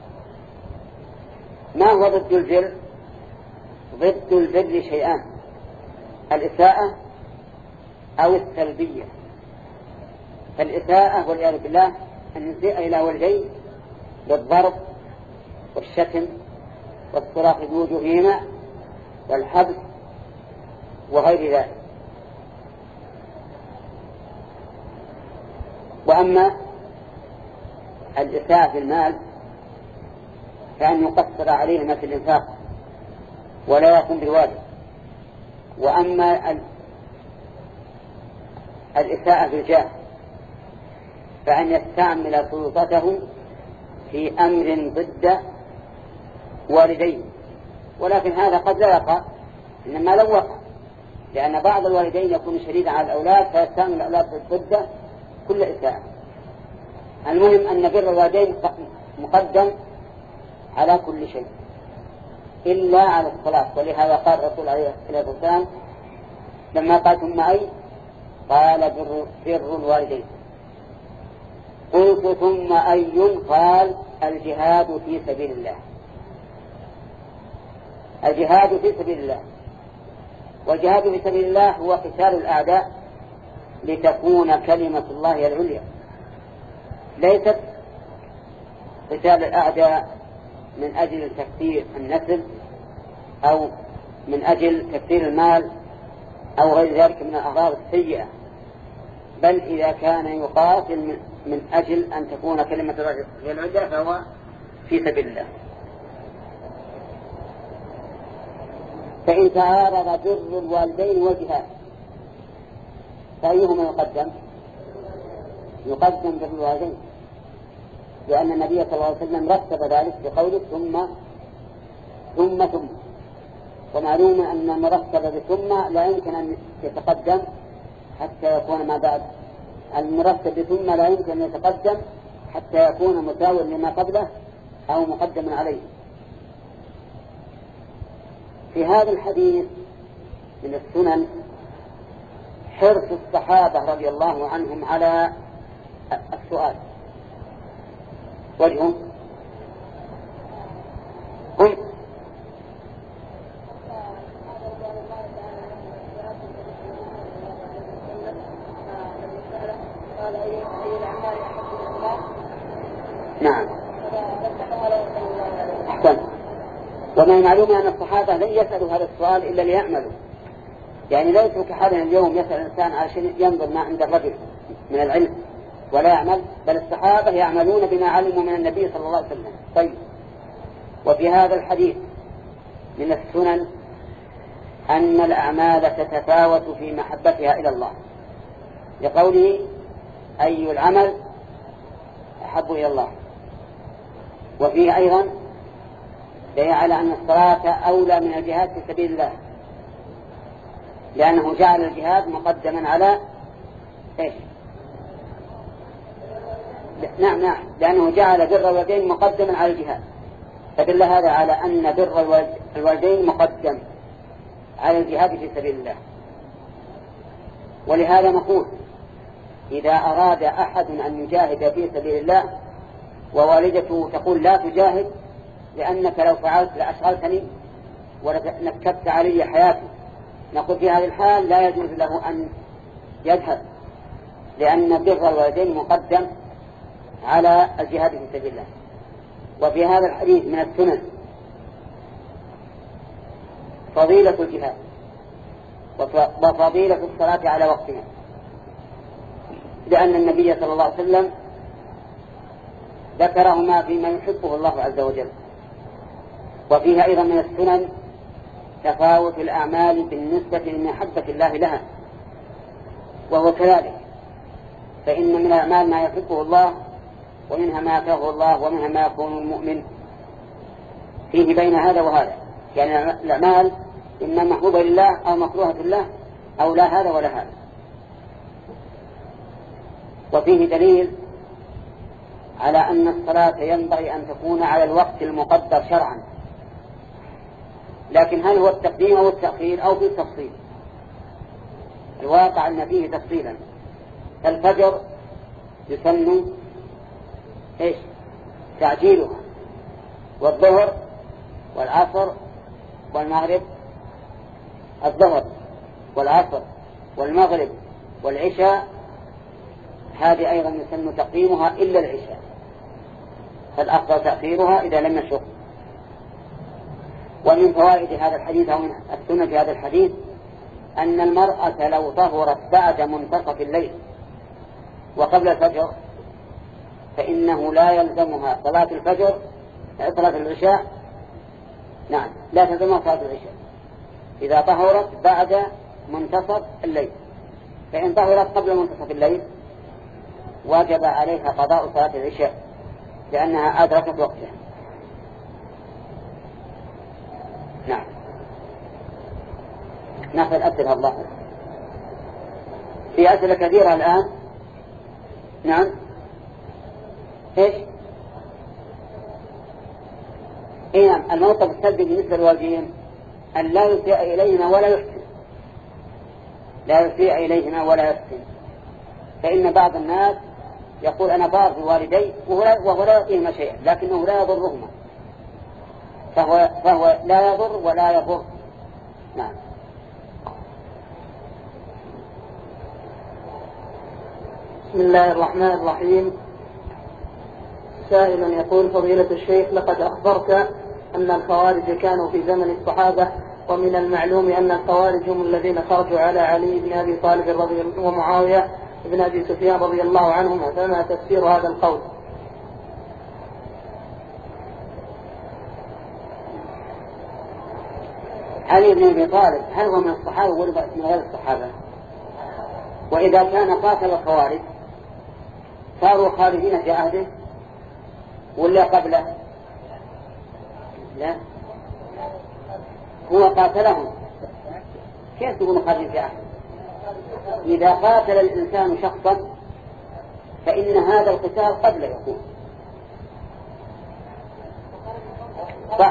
ما هو ضد البر؟ ضد البر شيئان: الإساءة أو السلبية. فالإساءة والعياذ بالله أن يسيء إلى والديه بالضرب والشتم والصراخ بوجوههما والحبس وغير ذلك. وأما الإساءة في المال فأن يقصر عليهما في الإنفاق ولا يقوم بالواجب. وأما الإساءة في الجاه فأن يستعمل سلطته في أمر ضد والديه، ولكن هذا قد لا يقع، إنما لو وقع، لأن بعض الوالدين يكون شديدا على الأولاد فيستعمل الأولاد ضد كل إساءة. المهم أن بر الوالدين مقدم على كل شيء إلا على الصلاة. ولهذا قال الرسول عليه الصلاة والسلام لما قال ثم أي؟ قال بر, بر الوالدين. قلت ثم أي؟ قال الجهاد في سبيل الله. الجهاد في سبيل الله، والجهاد في سبيل الله هو قتال الأعداء لتكون كلمة الله العليا، ليست قتال الأعداء من أجل تكثير النسل أو من أجل تكثير المال أو غير ذلك من الأغراض السيئة، بل إذا كان يقاتل من أجل أن تكون كلمة الله العليا فهو في سبيل الله. فإن تعارض بر الوالدين والجهاد فأيهما يقدم؟ يقدم بر الوالدين، لأن النبي صلى الله عليه وسلم رتب ذلك بقوله ثم ثم ثم، ومعلوم أن المرتب بثم لا يمكن أن يتقدم حتى يكون ما بعد، المرتب بثم لا يمكن أن يتقدم حتى يكون مساويا لما قبله أو مقدم عليه. في هذا الحديث من السنن حرص الصحابة رضي الله عنهم على السؤال. وجههم قل نعم. أحسن. وما معلوم أن الصحابة لن يسألوا هذا السؤال إلا ليعملوا، يعني لا يترك أحدنا اليوم يسأل الإنسان عشان ينظر ما عند الرجل من العلم ولا يعمل، بل الصحابة يعملون بما علموا من النبي صلى الله عليه وسلم. طيب، وفي هذا الحديث من السنن أن الأعمال تتفاوت في محبتها إلى الله، لقوله أي العمل أحب إلى الله. وفيه أيضا دليل على أن الصلاة أولى من الجهاد في سبيل الله، لأنه جعل الجهاد مقدما على إيش؟ نعم نعم لأنه جعل بر الوالدين مقدما على الجهاد، فدل هذا على أن بر الوالدين مقدم على الجهاد في سبيل الله. ولهذا نقول إذا أراد أحد أن يجاهد في سبيل الله ووالدته تقول لا تجاهد لأنك لو فعلت لأشغلتني ونكبت علي حياتي، نقول في هذه الحال لا يجوز له أن يذهب، لأن بر الوالدين مقدم على الجهاد في سبيل الله. وفي هذا الحديث من السنن فضيلة الجهاد وفضيلة الصلاة على وقتها، لأن النبي صلى الله عليه وسلم ذكرهما فيما يحبه الله عز وجل. وفيها أيضا من السنن تفاوت الأعمال بالنسبة لمحبة الله لها، وهو كذلك، فإن من الأعمال ما يحبه الله ومنها ما يكرهه الله ومنها ما يكون المؤمن فيه بين هذا وهذا، يعني الأعمال إما محبوبة لله أو مكروهة لله أو لا هذا ولا هذا. وفيه دليل على أن الصلاة ينبغي أن تكون على الوقت المقدر شرعا، لكن هل هو التقديم أو التأخير أو في التفصيل؟ الواقع أن فيه تفصيلا. فالفجر يسن إيش؟ تعجيلها، والظهر والعصر والمغرب، الظهر والعصر والمغرب والعشاء هذه أيضا يسن تقديمها إلا العشاء، فالأفضل تأخيرها إذا لم يشق. ومن فوائد هذا الحديث أو من السنة في هذا الحديث أن المرأة لو طهرت بعد منتصف الليل وقبل الفجر فإنه لا يلزمها صلاة الفجر صلاة العشاء نعم لا تلزمها صلاة العشاء إذا طهرت بعد منتصف الليل. فإن طهرت قبل منتصف الليل واجب عليها قضاء صلاة العشاء لأنها أدركت وقتها. نعم ناخذ أسئلة الله في أسئلة كثيرة الآن. نعم إيش؟ إيه نعم الموقف السلبي بالنسبة للوالدين أن لا يسيء إليهما ولا يحسن، لا يسيء إليهما ولا يحسن، فإن بعض الناس يقول أنا بار بوالدي وهو لا يعطيهما شيئا لكنه لا يضرهما، فهو, فهو لا يضر ولا يضر. نعم بسم الله الرحمن الرحيم. سائل يقول فضيلة الشيخ لقد أخبرت أن الخوارج كانوا في زمن الصحابة، ومن المعلوم أن الخوارج هم الذين خرجوا على علي بن أبي طالب رضي الله ومعاوية بن أبي سفيان رضي الله عنهما، فما تفسير هذا القول؟ علي بن أبي طالب هل هو من الصحابة ولا من غير الصحابة؟ وإذا كان قاتل الخوارج صاروا خارجين في عهده ولا قبله؟ لا، هو قاتلهم. كيف تكون خارجين في عهده؟ إذا قاتل الإنسان شخصا فإن هذا القتال قبل يكون صح.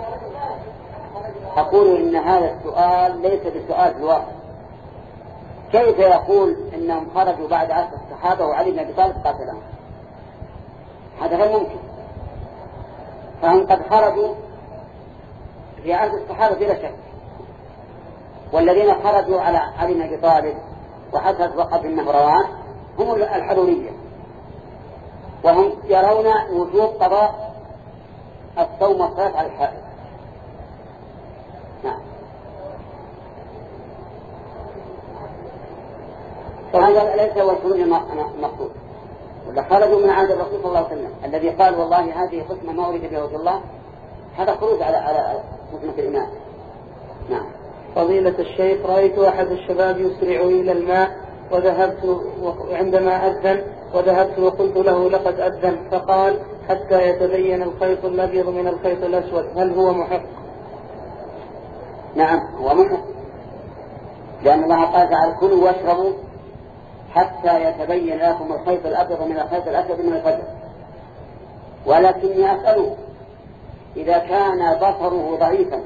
أقول إن هذا السؤال ليس بسؤال في الواقع. كيف يقول إنهم خرجوا بعد عصر الصحابة وعلي بن أبي طالب قاتلهم؟ هذا غير ممكن. فهم قد خرجوا في عهد الصحابة بلا شك، والذين خرجوا على علي بن أبي طالب وحدث وقف النهروان هم الحرورية، وهم يرون وجوب قضاء الصوم والصلاة على الحائض. نعم. فهذا ليس هو الخروج المقصود. ولا خرجوا من عهد الرسول صلى الله عليه وسلم الذي قال والله هذه قسمة ما أريد بها وجه الله، هذا خروج على على قسمة الإمام. نعم. فضيلة الشيخ، رأيت أحد الشباب يسرع إلى الماء وذهبت عندما أذن وذهبت وقلت له لقد أذن، فقال حتى يتبين الخيط الأبيض من الخيط الأسود، هل هو محق؟ نعم هو محق، لأن الله قال تعالى كلوا واشربوا حتى يتبين لكم الخيط الأبيض من الخيط الأسود من الفجر. ولكني أسأله إذا كان بصره ضعيفا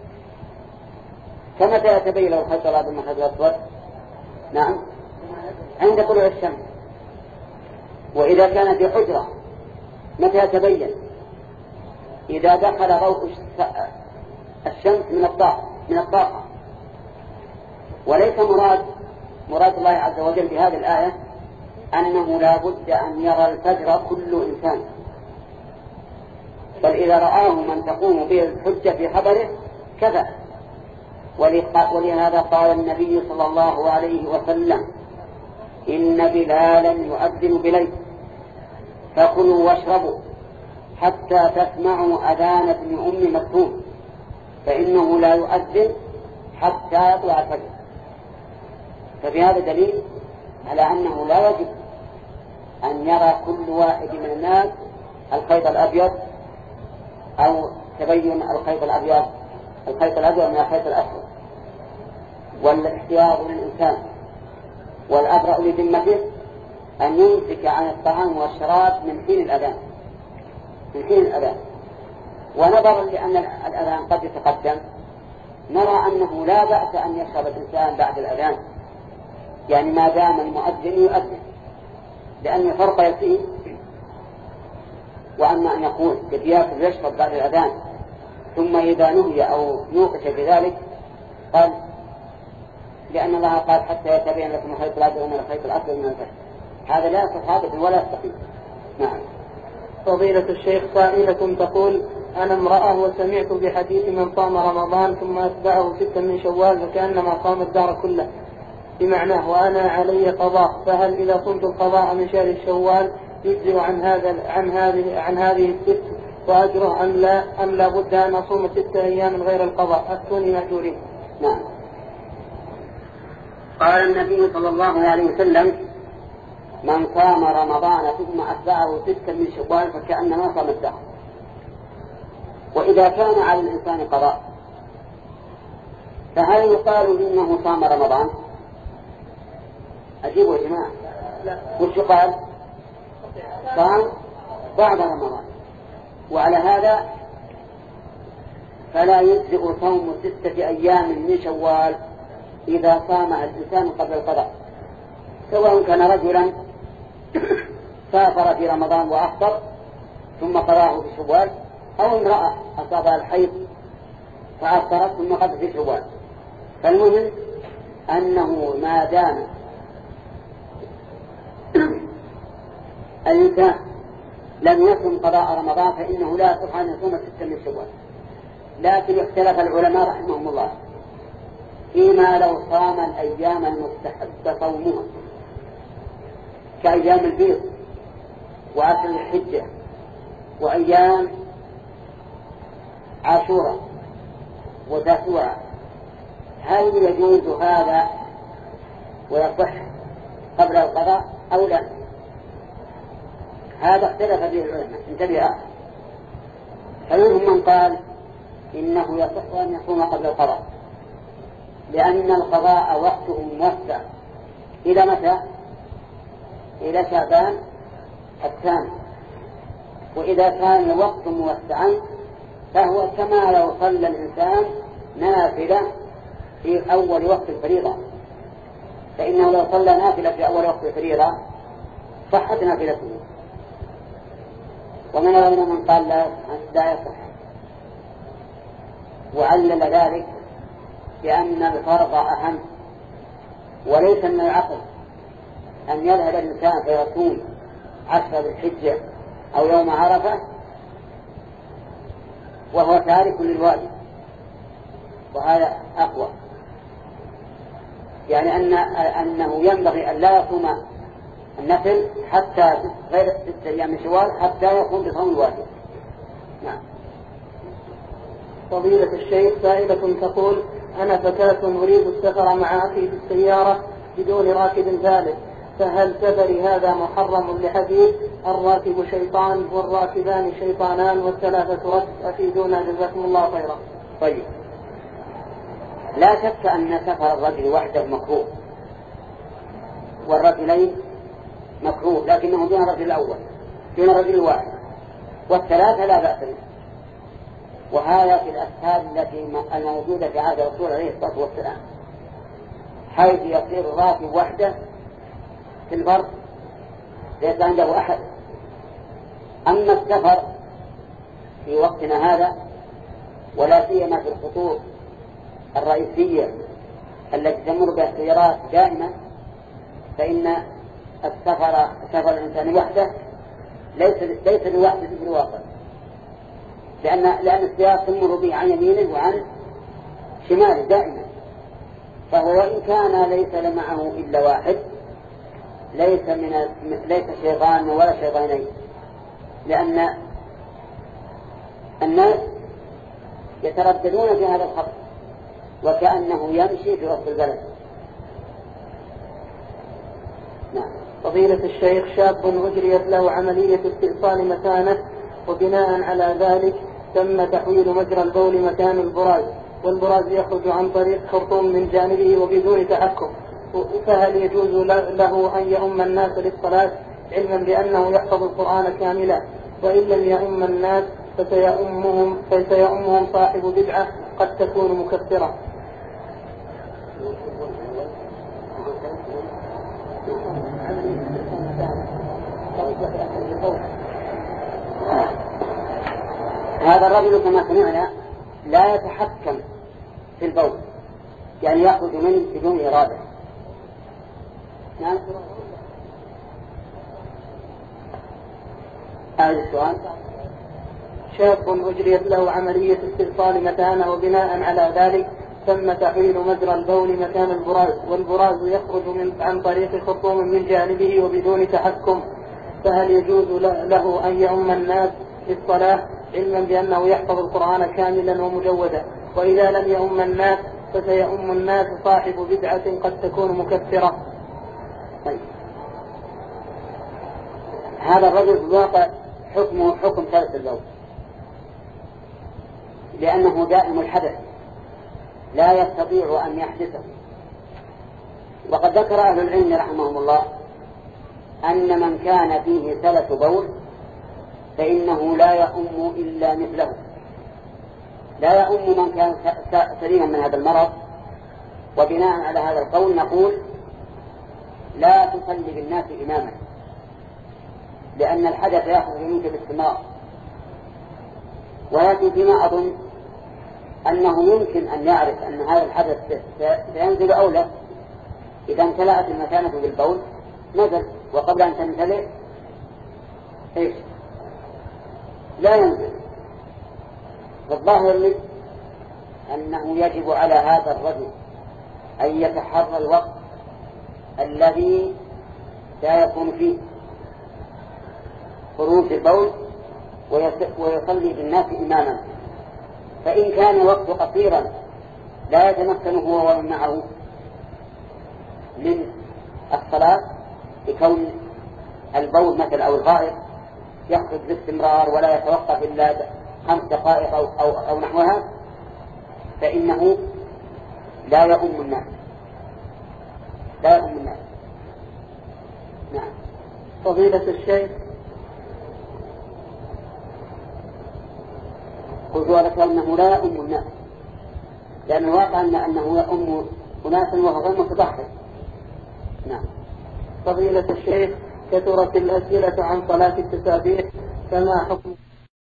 فمتى يتبين له الخيط الأبيض من الخيط الأسود؟ نعم عند طلوع الشمس. وإذا كان في حجرة متى يتبين؟ إذا دخل ضوء الشمس من الطاقة من الطاقة. وليس مراد مراد الله عز وجل بهذه الآية أنه لا بد أن يرى الفجر كل إنسان، بل إذا رآه من تقوم به الحجة في خبره كفى. ولهذا قال النبي صلى الله عليه وسلم إن بلالا يؤذن بليل فكلوا واشربوا حتى تسمعوا أذان ابن أم مكتوم فإنه لا يؤذن حتى يطلع الفجر. ففي هذا دليل على أنه لا يجب أن يرى كل واحد من الناس الخيط الأبيض أو تبين الخيط الأبيض الخيط الأبيض من الخيط الأسود. والاحتياط للإنسان والأبرأ لذمته أن يمسك عن الطعام والشراب من حين الأذان من حين الأذان. ونظرا لأن الأذان قد يتقدم نرى أنه لا بأس أن يشرب الإنسان بعد الأذان، يعني ما دام المؤذن يؤذن، لأن الفرق يسير. وأما أن يقول يأكل يشرب بعد الأذان ثم إذا نهي أو نوقش بذلك قال لأن الله قال حتى يتبين لكم الخيط الأبيض من الخيط الأسود من الفجر، هذا لا يصح ولا يستقيم. نعم. فضيلة الشيخ، سائلة تقول أنا امرأة وسمعت بحديث من صام رمضان ثم أتبعه ستا من شوال فكأنما صام الدهر كله بمعناه وأنا علي قضاء، فهل إذا صمت القضاء من شهر شوال يجزئ عن هذا عن هذه عن هذه الست وأجره أم لا أم لا بد أن أصوم ستة أيام غير القضاء؟ أفتوني مأجورين. نعم. قال النبي صلى الله عليه وسلم من صام رمضان ثم أتبعه ستا من شوال فكأنما صام الدهر. وإذا كان على الإنسان قضاء فهل يقال إنه صام رمضان؟ أجيبوا يا جماعة. وش قال؟ صام بعد رمضان. وعلى هذا فلا يجزئ صوم ستة أيام من شوال إذا صامها الإنسان قبل القضاء، سواء كان رجلا سافر في رمضان وأفطر ثم قضاه في شوال، أو امرأة أصابها الحيض فأفطرت ثم قضت في شوال. فالمهم أنه ما دام الإنسان لم يصم قضاء رمضان فإنه لا يصح أن يصوم ستة من شوال. لكن اختلف العلماء رحمهم الله فيما لو صام الأيام المستحبة صومها كأيام البيض وعشر الحجة وأيام عاشوراء وتاسوعاء هل يجوز هذا ويصح قبل القضاء أو لا؟ هذا اختلف فيه العلماء، انتبه. فمنهم من قال إنه يصح أن يصوم قبل القضاء، لأن القضاء وقته موسع. إلى متى؟ إلى شعبان الثاني. وإذا كان الوقت موسعا فهو كما لو صلى الإنسان نافلة في أول وقت الفريضة، فإنه لو صلى نافلة في أول وقت الفريضة صحت نافلته. ومن العلماء من قال لا يصح، وعلل ذلك بأن الفرض أهم، وليس من العقل أن يذهب الإنسان فيصوم عشر الحجة أو يوم عرفة وهو تارك للواجب، وهذا أقوى. يعني أن أنه ينبغي أن لا يصوم النفل حتى غير ستة أيام من شوال حتى يقوم بصوم الواجب. نعم. فضيلة الشيخ، سائلة تقول: أنا فتاة أريد السفر مع أخي في السيارة بدون راكب ثالث، فهل سفري هذا محرم لحديث الراكب شيطان والراكبان شيطانان والثلاثة ركب؟ أفيدونا جزاكم الله خيرا. طيب، لا شك أن سفر الرجل وحده مكروه والرجلين مكروه، لكنه دون الرجل الأول، دون الرجل الواحد، والثلاثة لا بأس به. وهذا في الأسهال التي الموجودة في عهد الرسول عليه الصلاة والسلام، حيث يصير الراكب وحده في البر ليس عنده أحد. أما السفر في وقتنا هذا، ولا سيما في الخطوط الرئيسية التي تمر بها السيارات دائما، فإن السفر سفر الإنسان وحده ليس ليس لوحده في الواقع، لأن لأن السيارة تمر به عن يمينه وعن شماله دائما، فهو وإن كان ليس معه إلا واحد ليس من ليس شيطان ولا شيطانين، لأن الناس يترددون في هذا الخط وكأنه يمشي في وسط البلد. نعم. فضيلة الشيخ، شاب أجريت له عملية استئصال مكانه، وبناء على ذلك تم تحويل مجرى البول مكان البراز، والبراز يخرج عن طريق خرطوم من جانبه وبدون تحكم، فهل يجوز له أن يؤم الناس للصلاة علما بأنه يحفظ القرآن كاملا؟ وإن لم يؤم الناس فسيؤمهم, فسيؤمهم صاحب بدعة قد تكون مكفرة. هذا الرجل كما سمعنا لا يتحكم في البول، يعني يأخذ منه بدون إرادة. نعم. هذا السؤال. شاب أجريت له عملية استئصال مكانه، وبناء على ذلك تم تحويل مجرى البول مكان البراز، والبراز يخرج من عن طريق خرطوم من جانبه وبدون تحكم، فهل يجوز له أن يؤم الناس للصلاة علما بأنه يحفظ القرآن كاملا ومجودا؟ وإذا لم يؤم الناس فسيؤم الناس صاحب بدعة قد تكون مكفرة. طيب. هذا الرجل في الواقع حكمه حكم ثالث البول، لأنه دائم الحدث لا يستطيع أن يحدثه. وقد ذكر أهل العلم رحمهم الله أن من كان فيه ثلاث بول فإنه لا يؤم إلا مثله، لا يؤم من كان سليما من هذا المرض. وبناء على هذا القول نقول لا تصلي بالناس إماما، لأن الحدث يأخذ منك باستمرار. ولكن فيما أظن أنه يمكن أن يعرف أن هذا الحدث سينزل أو لا. إذا امتلأت المكانة بالبول نزل، وقبل أن تمتلئ إيش؟ لا ينزل. والظاهر لي أنه يجب على هذا الرجل أن يتحرى الوقت الذي لا يكون فيه خروج البول ويصلي بالناس إماما. فإن كان الوقت قصيرا لا يتمكن هو ومن معه من الصلاة بكون البول مثل أو الغائط يخرج باستمرار ولا يتوقف إلا خمس دقائق أو, أو, أو نحوها، فإنه لا يؤم الناس لا يؤم الناس. نعم. فضيلة الشيخ، قلت ولك أنه لا يؤم الناس، لأن الواقع أن أنه يؤم أناسا وهو غير متضحك. نعم. فضيلة الشيخ، كثرت الأسئلة عن صلاة التسابيح، فما حكم